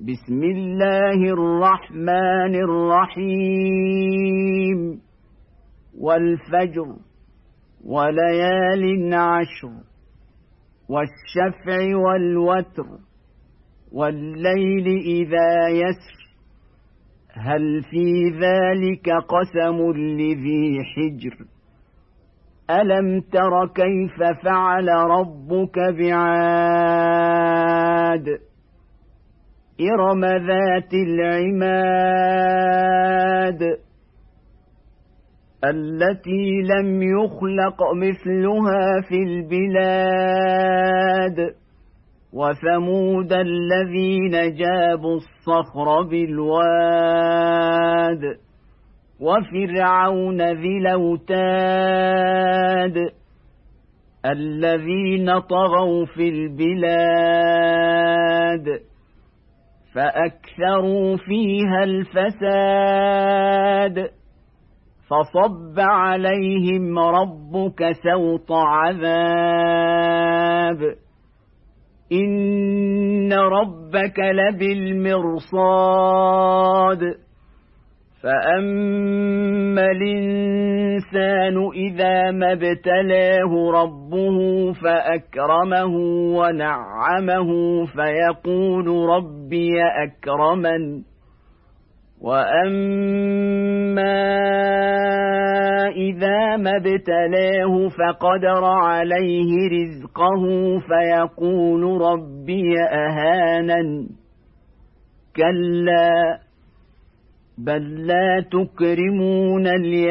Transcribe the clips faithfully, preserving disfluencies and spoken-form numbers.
بسم الله الرحمن الرحيم والفجر وليال عشر والشفع والوتر والليل إذا يسر هل في ذلك قسم لذي حجر ألم تر كيف فعل ربك بعاد إرم ذات العماد التي لم يخلق مثلها في البلاد وثمود الذين جابوا الصخر بالواد وفرعون ذي الأوتاد الذين طغوا في البلاد فأكثروا فيها الفساد فصب عليهم ربك سوط عذاب إن ربك لبالمرصاد فأما الإنسان إذا ما ابتلاه ربه فأكرمه ونعمه فيقول ربي أكرمن وأما إذا ما ابتلاه فقدر عليه رزقه فيقول ربي أهانن كلا بل لا تكرمون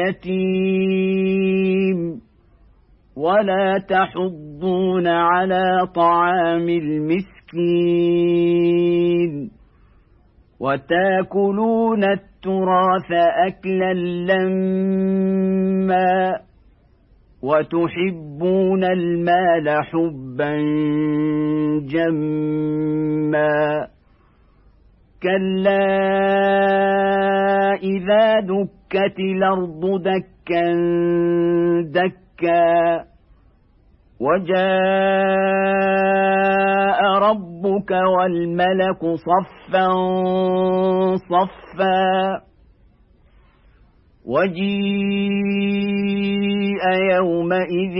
اليتيم ولا تحضون على طعام المسكين وتاكلون التراث أكلا لما وتحبون المال حبا جما كلا إذا دكت الأرض دكا دكا وجاء ربك والملك صفا صفا وجيء يومئذ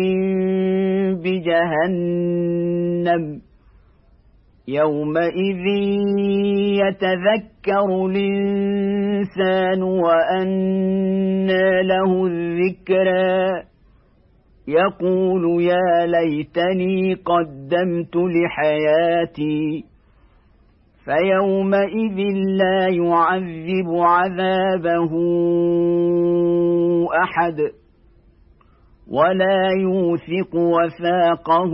بجهنم يومئذ يتذكر الإنسان وأنى له الذكرى يقول يا ليتني قدمت لحياتي فيومئذ لا يعذب عذابه أحد ولا يوثق وثاقه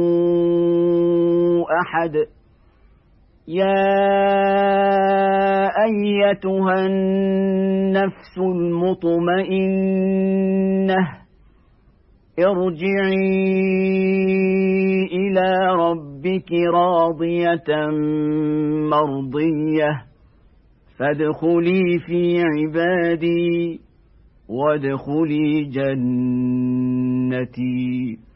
أحد يا أيتها النفس المطمئنة ارجعي إلى ربك راضية مرضية فادخلي في عبادي وادخلي جنتي.